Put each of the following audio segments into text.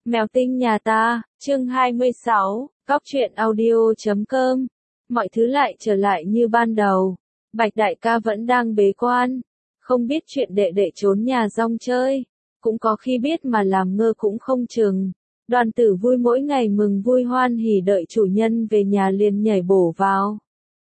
Mèo tinh nhà ta, chương 26, góc truyện audio.com. Mọi thứ lại trở lại như ban đầu. Bạch đại ca vẫn đang bế quan. Không biết chuyện đệ đệ trốn nhà rong chơi. Cũng có khi biết mà làm ngơ cũng không chừng. Đoàn tử vui mỗi ngày mừng vui hoan hỉ đợi chủ nhân về nhà liền nhảy bổ vào.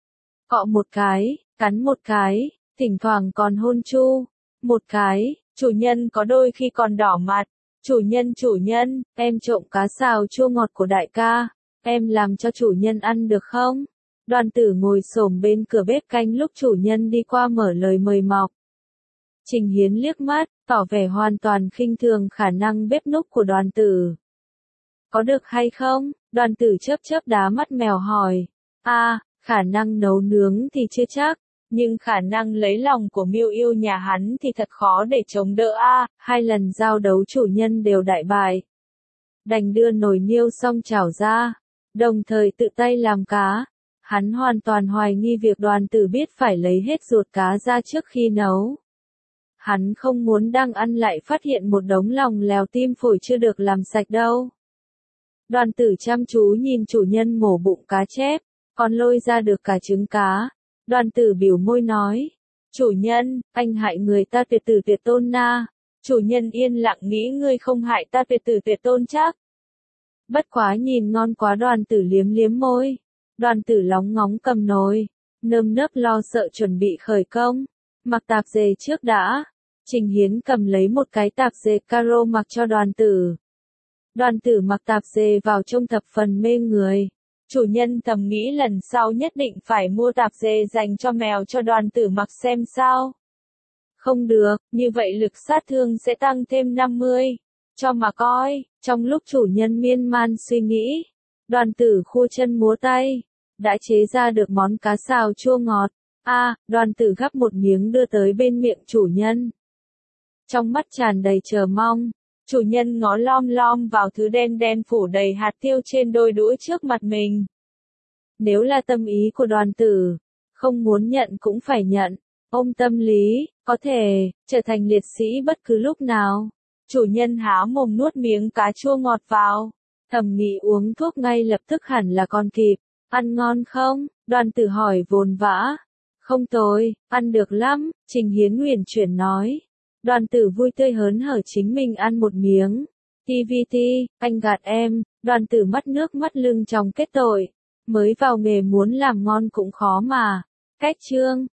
Cọ một cái, cắn một cái, thỉnh thoảng còn hôn chu. Một cái, chủ nhân có đôi khi còn đỏ mặt. Chủ nhân, em trộm cá xào chua ngọt của đại ca, em làm cho chủ nhân ăn được không? Đoàn tử ngồi xổm bên cửa bếp canh lúc chủ nhân đi qua mở lời mời mọc. Trình Hiến liếc mắt, tỏ vẻ hoàn toàn khinh thường khả năng bếp núc của đoàn tử. Có được hay không? Đoàn tử chớp chớp đá mắt mèo hỏi. Khả năng nấu nướng thì chưa chắc. Nhưng khả năng lấy lòng của Miêu Yêu nhà hắn thì thật khó để chống đỡ 2 lần giao đấu chủ nhân đều đại bại. Đành đưa nồi niêu xong chảo ra, đồng thời tự tay làm cá. Hắn hoàn toàn hoài nghi việc đoàn tử biết phải lấy hết ruột cá ra trước khi nấu. Hắn không muốn đang ăn lại phát hiện một đống lòng lèo tim phổi chưa được làm sạch đâu. Đoàn tử chăm chú nhìn chủ nhân mổ bụng cá chép, còn lôi ra được cả trứng cá. Đoàn tử biểu môi nói, chủ nhân, anh hại người ta tuyệt tử tuyệt tôn na. Chủ nhân yên lặng nghĩ ngươi không hại ta tuyệt tử tuyệt tôn chắc. Bất quá nhìn ngon quá đoàn tử liếm liếm môi. Đoàn tử lóng ngóng cầm nồi, nơm nớp lo sợ chuẩn bị khởi công. Mặc tạp dề trước đã. Trình Hiến cầm lấy một cái tạp dề caro mặc cho đoàn tử. Đoàn tử mặc tạp dề vào trông thập phần mê người. Chủ nhân thầm nghĩ lần sau nhất định phải mua tạp dề dành cho mèo cho đoàn tử mặc xem sao. Không được, như vậy lực sát thương sẽ tăng thêm 50. Cho mà coi, trong lúc chủ nhân miên man suy nghĩ, đoàn tử khua chân múa tay, đã chế ra được món cá xào chua ngọt. Đoàn tử gắp một miếng đưa tới bên miệng chủ nhân. Trong mắt tràn đầy chờ mong. Chủ nhân ngó lom lom vào thứ đen đen phủ đầy hạt tiêu trên đôi đũa trước mặt mình. Nếu là tâm ý của đoàn tử, không muốn nhận cũng phải nhận. Ôm tâm lý, có thể, trở thành liệt sĩ bất cứ lúc nào. Chủ nhân há mồm nuốt miếng cá chua ngọt vào. Thầm nghĩ uống thuốc ngay lập tức hẳn là còn kịp. Ăn ngon không? Đoàn tử hỏi vồn vã. Không tồi, ăn được lắm, Trình Hiến uyển chuyển nói. Đoàn tử vui tươi hớn hở chính mình ăn một miếng. TVT, anh gạt em. Đoàn tử mắt nước mắt lưng tròng kết tội. Mới vào nghề muốn làm ngon cũng khó mà. Cách chương.